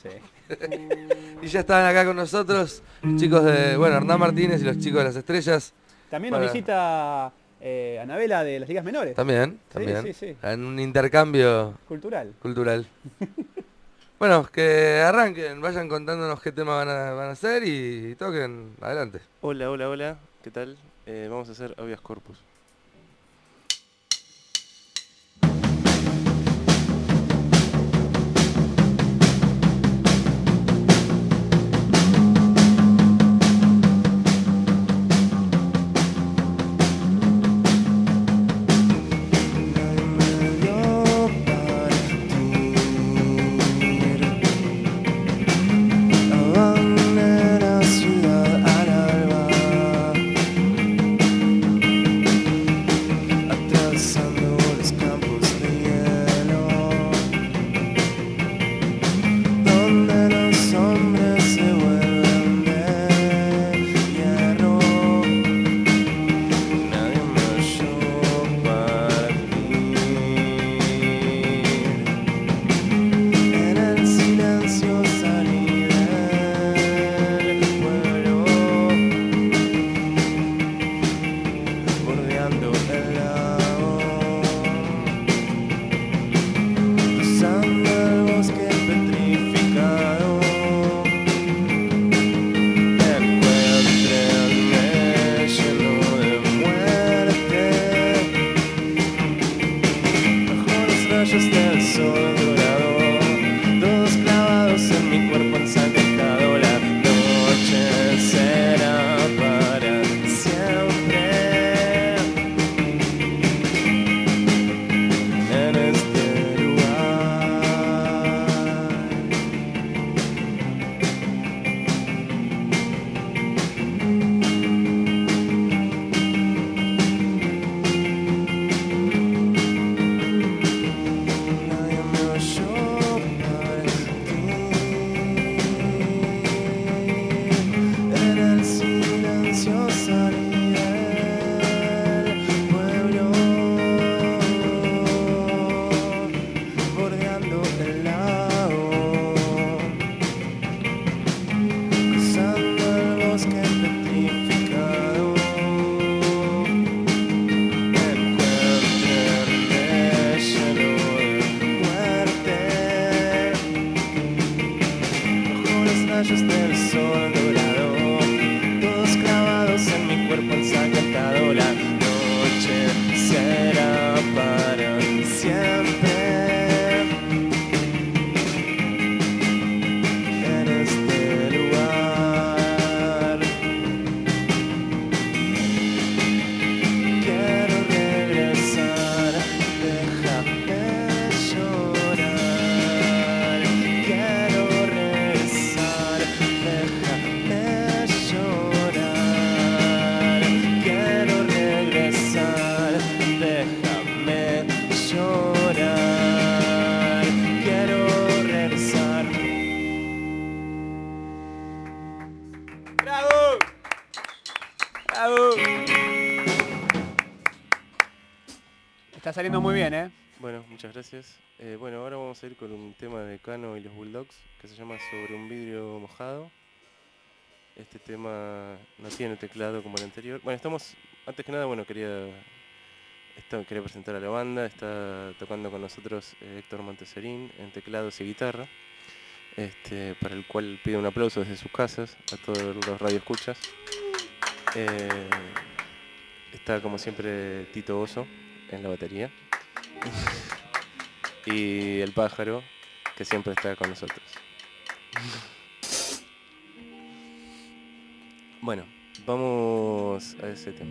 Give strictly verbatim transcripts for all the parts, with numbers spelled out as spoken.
Sí. Y ya están acá con nosotros los chicos de, bueno, Hernán Martínez y los chicos de Las Estrellas. También para- nos visita eh, Anabela de las ligas menores. También, Sí, también. sí, sí. En un intercambio Cultural. cultural. Bueno, que arranquen, vayan contándonos qué tema van a, van a hacer y, y toquen. Adelante. Hola, hola, hola, ¿qué tal? Eh, vamos a hacer Habeas Corpus. Está saliendo muy bien, ¿eh? Bueno, muchas gracias. Eh, bueno, ahora vamos a ir con un tema de Cano y los Bulldogs que se llama Sobre un vidrio mojado. Este tema no tiene teclado como el anterior. Bueno, estamos, antes que nada, bueno, quería, esto, quería presentar a la banda. Está tocando con nosotros eh, Héctor Monteserín en teclados y guitarra, este, para el cual pido un aplauso desde sus casas a todos los radioescuchas. Eh, está como siempre Tito Oso en la batería. Y el pájaro, que siempre está con nosotros. Bueno, vamos a ese tema.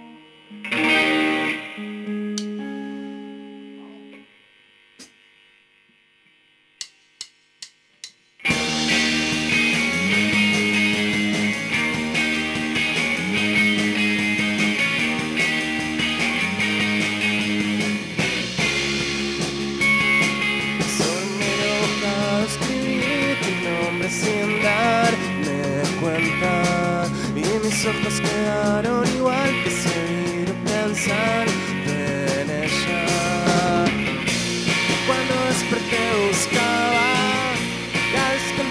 Sin darme cuenta, y mis ojos quedaron igual que seguir pensando en ella. Cuando desperté buscaba la vez que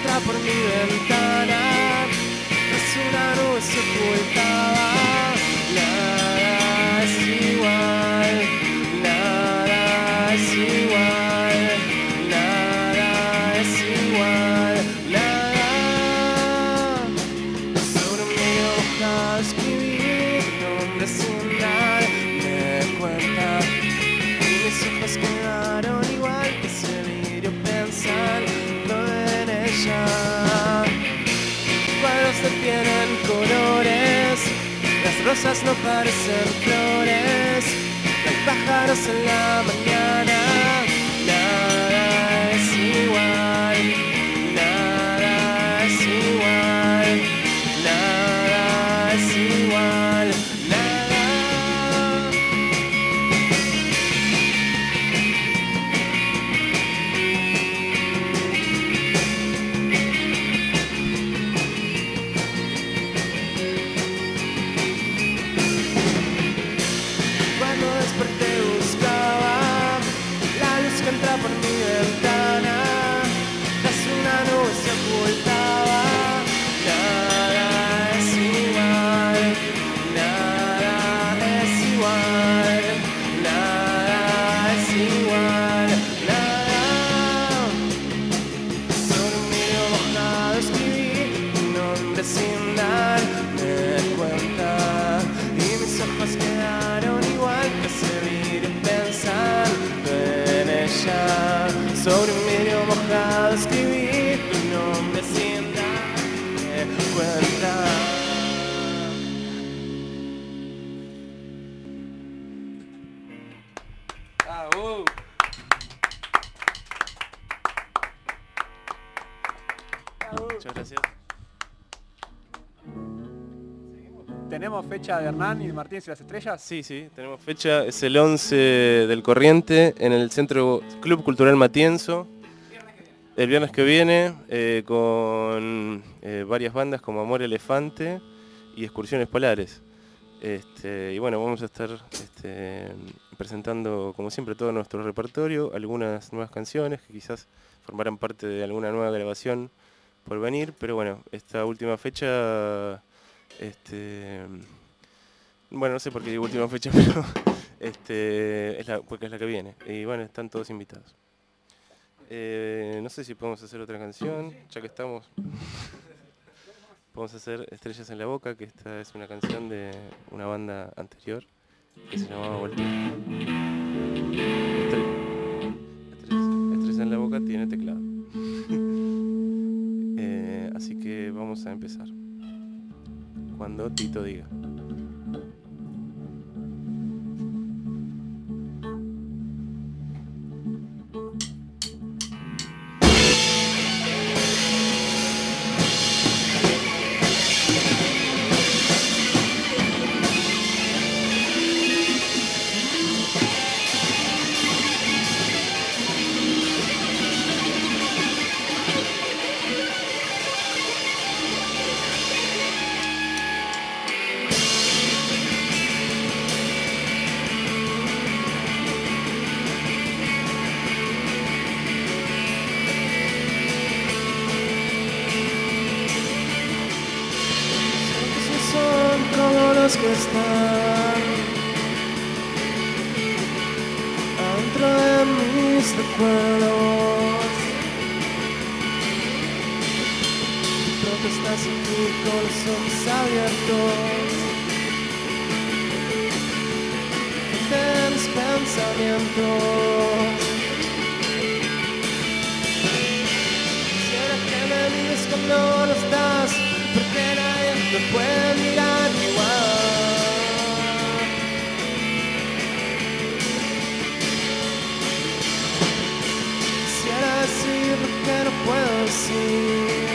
ella. Cuadros no tienen colores, las rosas no parecen flores, no hay pájaros en la mañana, nada es igual, nada es igual, nada es igual, nada. Cuando desperté buscaba la luz que entra por mi ventana, tras una nube se ocultaba. Nada es igual, nada es igual, nada es igual, nada. Sobre un vidrio mojado escribí tu nombre sin darme cuenta, y mis ojos quedaron igual que ese vidrio pensando en ella. Sobre un vidrio mojado escribí tu nombre sin darme cuenta. Ah, uh. Muchas gracias. ¿Tenemos fecha de Hernán y de Martínez y las Estrellas? Sí, sí, tenemos fecha, es el once del Corriente en el Centro Club Cultural Matienzo. El viernes que viene, eh, con eh, varias bandas como Amor Elefante y Excursiones Polares. Este, y bueno, vamos a estar este, presentando, como siempre, todo nuestro repertorio, algunas nuevas canciones que quizás formarán parte de alguna nueva grabación por venir, pero bueno, esta última fecha, este, bueno, no sé por qué digo última fecha, pero este, es la, porque es la que viene. Y bueno, están todos invitados. Eh, no sé si podemos hacer otra canción, ya que estamos. Podemos hacer Estrellas en la Boca, que esta es una canción de una banda anterior que se llamaba Voltaire. Estre- Estrellas, Estrellas en la Boca tiene teclado. eh, así que vamos a empezar. Cuando Tito diga. Que están dentro de mis recuerdos, pronto estás aquí con los ojos abiertos de mis pensamientos. Quisiera que me mires cuando no estás, porque nadie me puede mirar igual. Quisiera decir lo que no puedo decir.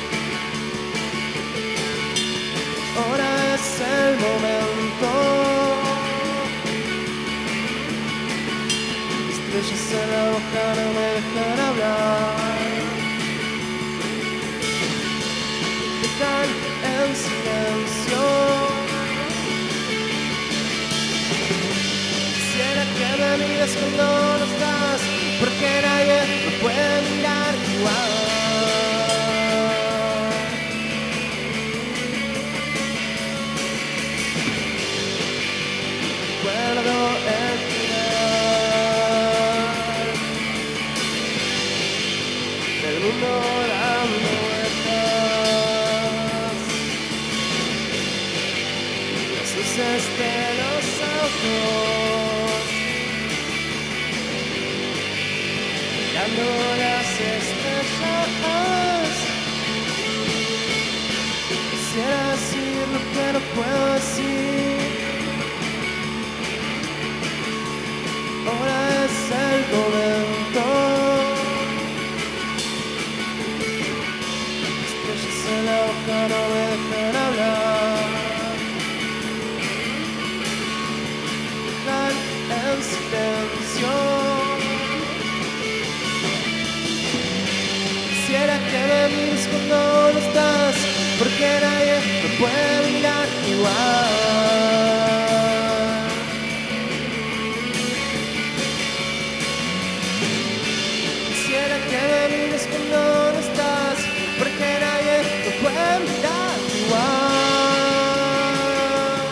Ahora es el momento. Estrellas en la boca no me dejan hablar. Están en silencio. Quisiera que me mires cuando no estás, porque nadie me puede mirar igual. Recuerdo el final del mundo dando vueltas, las luces de los autos, mirando las estrellas. en la boca no me dejan hablar. Dejan en silencio. Quisiera que me mires cuando no estás, porque nadie me puede mirar igual. Quisiera que me mires cuando no estás, porque nadie me puede mirar igual.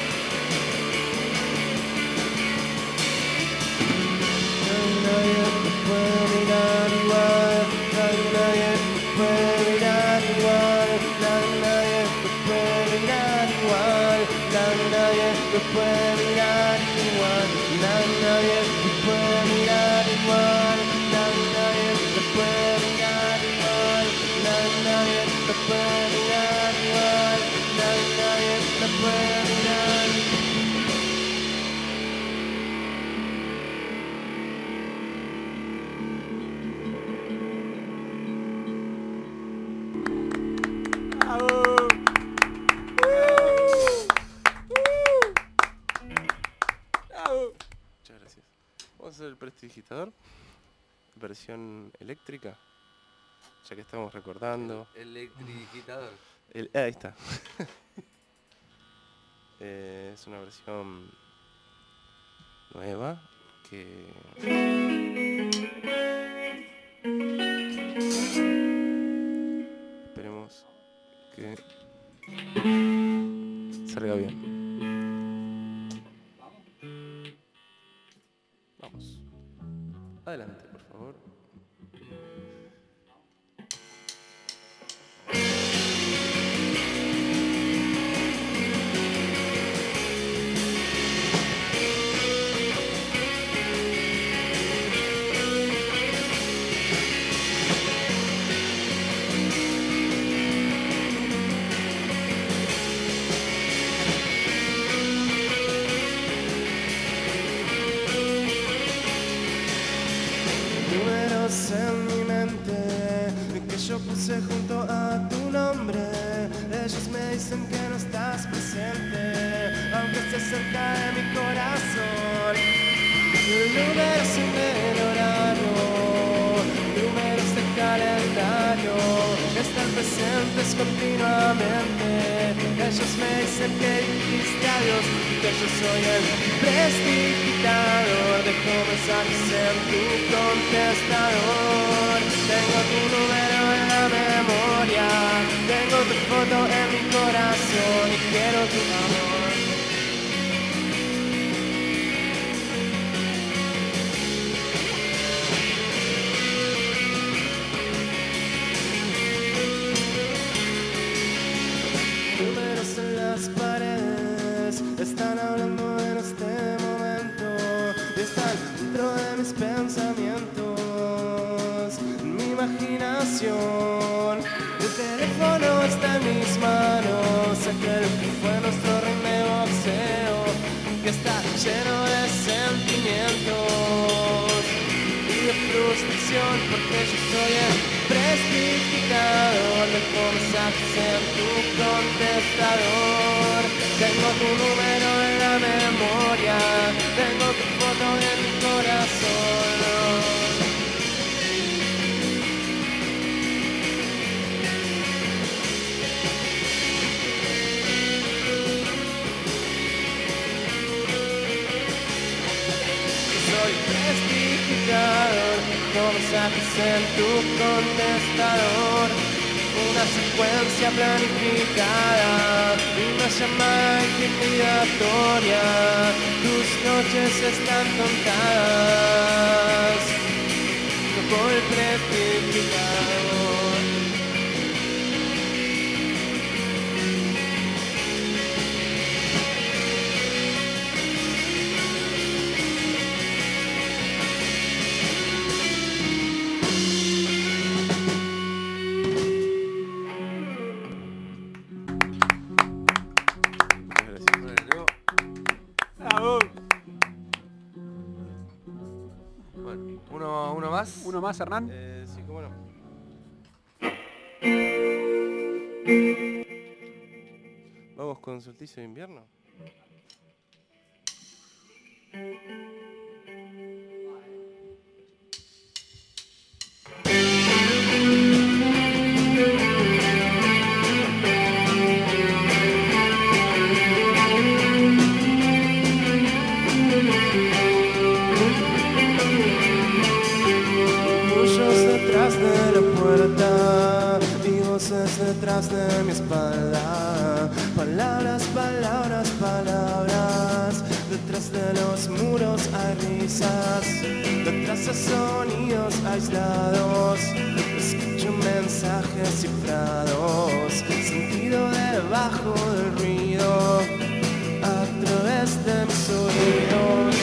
Nadie me puede mirar igual. Nadie me puede mirar igual. Nadie me puede mirar igual. Nadie me puede mirar igual. Nadie me puede mirar igual. Nadie me puede mirar igual. Nadie me puede mirar igual. Nadie me puede mirar. Muchas gracias. Vamos a hacer el prestidigitador, versión eléctrica, ya que estamos recordando. El electrificador. El, ah, ahí está. Eh, es una versión nueva que esperemos que salga bien. Vamos. Adelante, por favor. Números en mi mente que yo puse junto a tu nombre. Ellos me dicen que no estás presente, aunque estés cerca de mi corazón. Números en el horario, números de calendario, están presentes continuamente. Ellos me dicen que dijiste adiós y que yo soy el prestidigitador. Dejo mensajes en tu contestador. Tengo tu número en la memoria, tengo tu foto en mi corazón y quiero tu amor. Números en las paredes están hablando en este momento y están dentro de mis pensamientos, en mi imaginación. El teléfono está en mis manos, aquel que fue nuestro ring de boxeo, que está lleno de sentimientos y de frustración, porque yo soy el prestidigitador. Dejo mensajes en tu contestador. Tengo tu número en la memoria, tengo tu foto en mi corazón. Soy prestidigitador, con mensajes en tu contestador. Una secuencia planificada, una llamada intimidatoria. Tus noches están contadas por el prestidigitador. Uno, uno más. Uno más, Hernán. Eh, sí, cómo no. con Solsticio de Invierno? Detrás de mi espalda, palabras, palabras, palabras. Detrás de los muros hay risas, detrás de sonidos aislados. Escucho mensajes cifrados, sentido debajo del ruido, a través de mis oídos.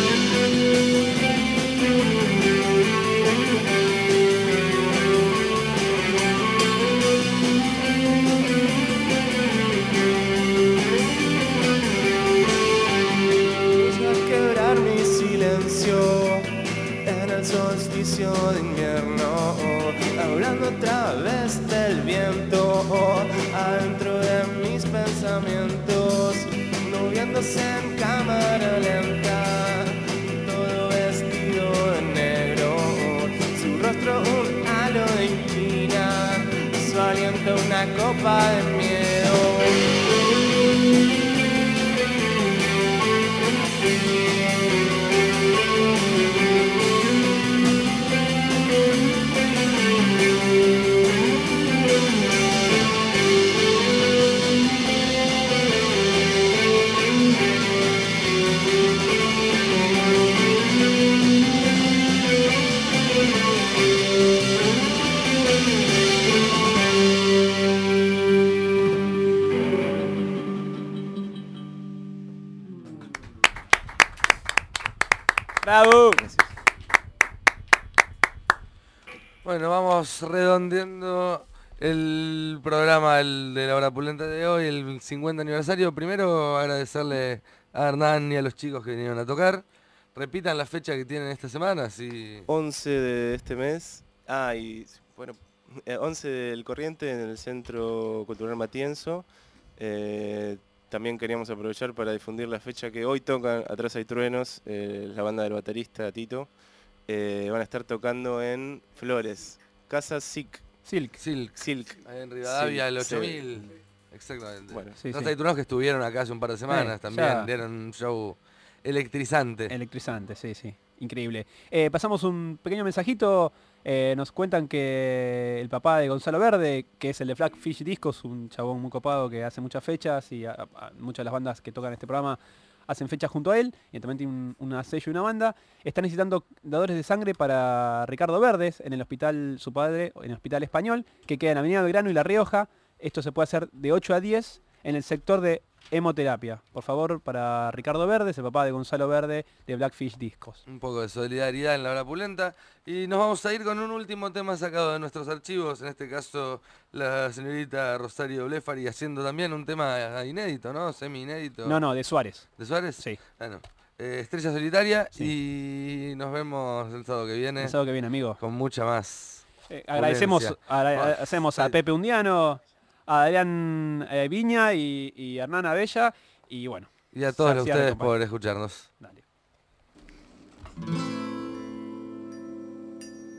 En el solsticio de invierno, hablando a través del viento, adentro de mis pensamientos, moviéndose en cámara lenta, todo vestido de negro, su rostro un halo de inquina, su aliento una copa de miedo. ¡Bravo! Gracias. Bueno, vamos redondeando el programa el de la hora pulenta de hoy, el cincuenta aniversario. Primero agradecerle a Hernán y a los chicos que vinieron a tocar. Repitan la fecha que tienen esta semana, sí. once de este mes. Ah, y bueno, eh, once del Corriente en el Centro Cultural Matienzo. Eh, también queríamos aprovechar para difundir la fecha que hoy tocan Atrás hay truenos, eh, la banda del baterista Tito. Eh, van a estar tocando en Flores, Casa Silk. Silk. Silk. Silk. Ahí en Rivadavia, el Sí, ocho mil. Exactamente. Bueno, Sí, Los sí. taitunos que estuvieron acá hace un par de semanas Eh, también, ya. dieron un show electrizante. Electrizante, sí, sí. Increíble. Eh, pasamos un pequeño mensajito. Eh, nos cuentan que el papá de Gonzalo Verde, que es el de Blackfish Discos, un chabón muy copado que hace muchas fechas y a, a muchas de las bandas que tocan este programa hacen fechas junto a él, y también tiene un, una sello y una banda, está necesitando dadores de sangre para Ricardo Verdes en el hospital, su padre, en el hospital español, que queda en Avenida Belgrano y La Rioja. Esto se puede hacer de ocho a diez en el sector de hemoterapia. Por favor, para Ricardo Verdes, el papá de Gonzalo Verde, de Blackfish Discos. Un poco de solidaridad en la hora pulenta. Y nos vamos a ir con un último tema sacado de nuestros archivos. En este caso, la señorita Rosario Blefari haciendo también un tema inédito, ¿no? Semi inédito. No, no, de Suárez. ¿De Suárez? Sí. Bueno, eh, Estrella Solitaria. Sí. Y nos vemos el sábado que viene. El sábado que viene, amigo. Con mucha más. Eh, agradecemos Ponencia. agra- Oh, hacemos a sí. Pepe Undiano, a Adrián eh, Viña y, y a Hernán Abella. Y bueno. Y a todos Cierre, ustedes compañero. por escucharnos. Dale.